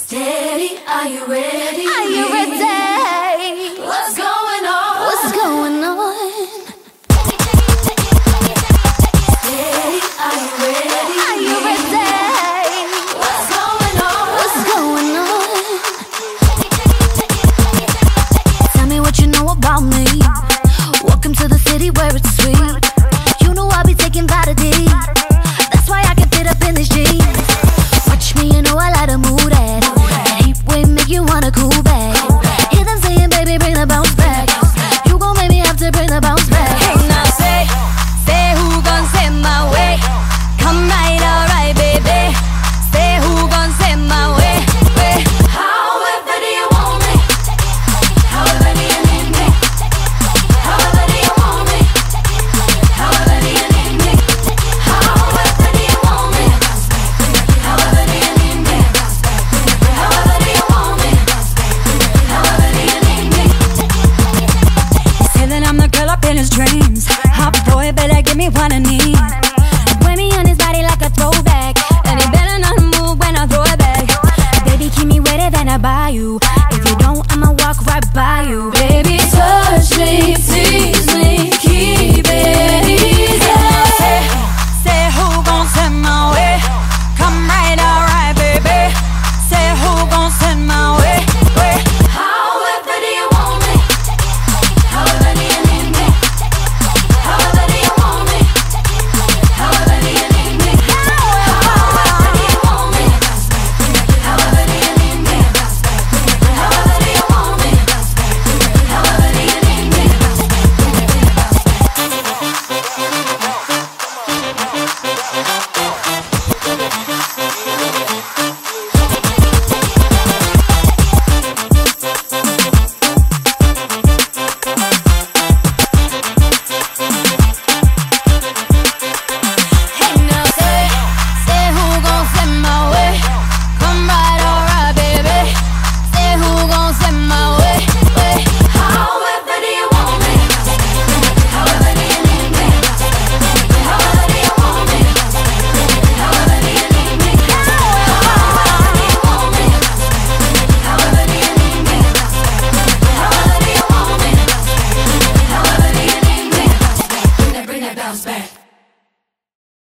Steady, are you ready? Are you ready? What's going on? What's going on? Steady, are you ready? Are you ready? What's going on? What's going on? Tell me what you know about me. Welcome to the city where it's sweet. You know I'll be taking Vitamin. That's why I can fit up in this jeans. Watch me, you know I like to move that. That heat wave make you wanna cool back. Hear them saying, baby, bring the bounce back. You gon' make me have to bring the bounce back. Hey, now say who gon' set my way? Come right, alright, baby. Say who gon' set my way? However do you want me? However do you need me? However do you want me? However do you need me? However do you want me? However do you need me? However do you want me? However do you need me? Say that I'm the girl up in his dreams. Hot boy, better give me what I need. Wear me on his body like a throwback, and he better not move when I throw it back. Baby, keep me wetter than a bayou.